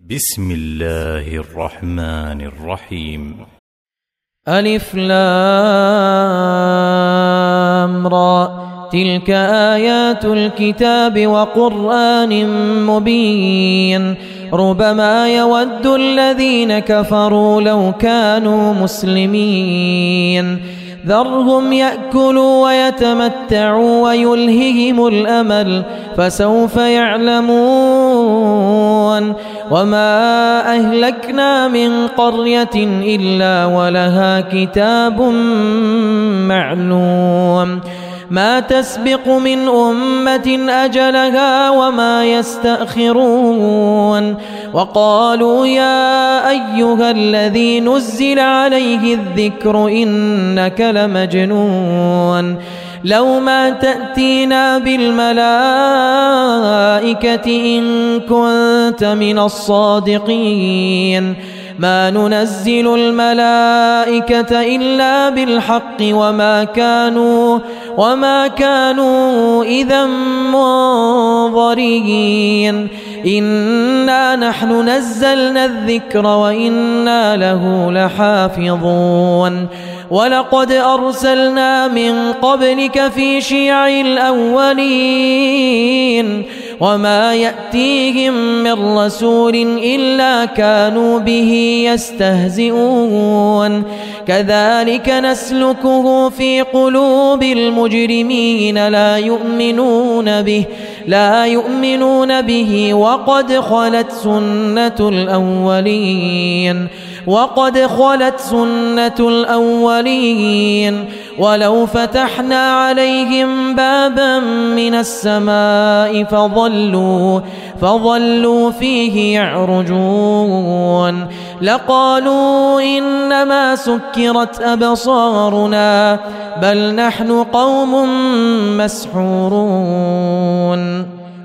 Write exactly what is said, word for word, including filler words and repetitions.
بسم الله الرحمن الرحيم. ألف لام را، تلك آيات الكتاب وقرآن مبين. ربما يود الذين كفروا لو كانوا مسلمين. ذرهم يأكلوا ويتمتعوا ويلههم الأمل، فسوف يعلمون. وما أهلكنا من قرية إلا ولها كتاب معلوم، ما تسبق من أمة أجلها وما يستأخرون. وقالوا يا أيها الذي نزل عليه الذكر إنك لمجنون، لو ما تأتينا بالملائكة إن كنت من الصادقين. ما ننزل الملائكة إلا بالحق وما كانوا وما كانوا إذا منظرين. إنا نحن نزلنا الذكر وإنا له لحافظون. ولقد أرسلنا من قبلك في شيع الأولين، وما يأتيهم من رسول إلا كانوا به يستهزئون. كذلك نسلكه في قلوب المجرمين، لا يؤمنون به لا يؤمنون به وقد خلت سنة الأولين وقد خلت سنة الأولين. ولو فتحنا عليهم بابا من السماء فظلوا فظلوا فيه يعرجون، لقالوا إنما سكرت أبصارنا بل نحن قوم مسحورون.